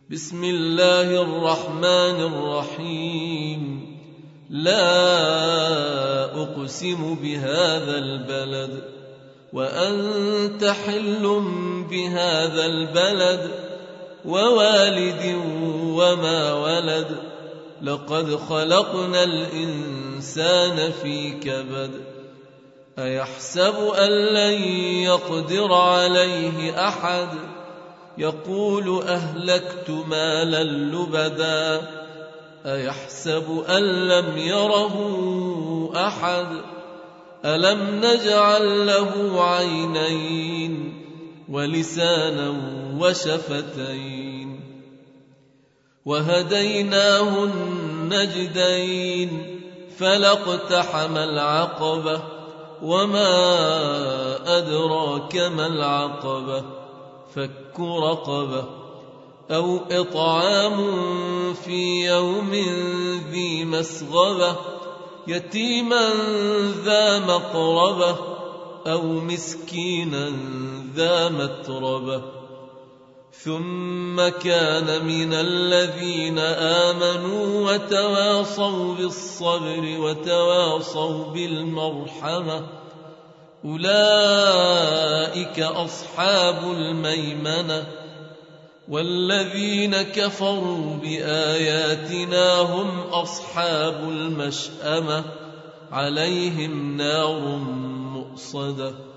بسم الله الرحمن الرحيم. لا أقسم بهذا البلد وأنت حل بهذا البلد ووالد وما ولد لقد خلقنا الإنسان في كبد أيحسب أن لن يقدر عليه أحد يقول أهلكت مالا لبدا أيحسب أن لم يره أحد ألم نجعل له عينين ولسانا وشفتين وهديناه النجدين فلا اقتحم العقبة وما أدراك ما العقبة فك رقبة أو إطعام في يوم ذي مسغبة يتيما ذا مقربة أو مسكينا ذا متربة ثم كان من الذين آمنوا وتواصوا بالصبر وتواصوا بالمرحمة أولئك أصحاب الميمنة والذين كفروا بآياتنا هم أصحاب المشأمة عليهم نار مؤصدة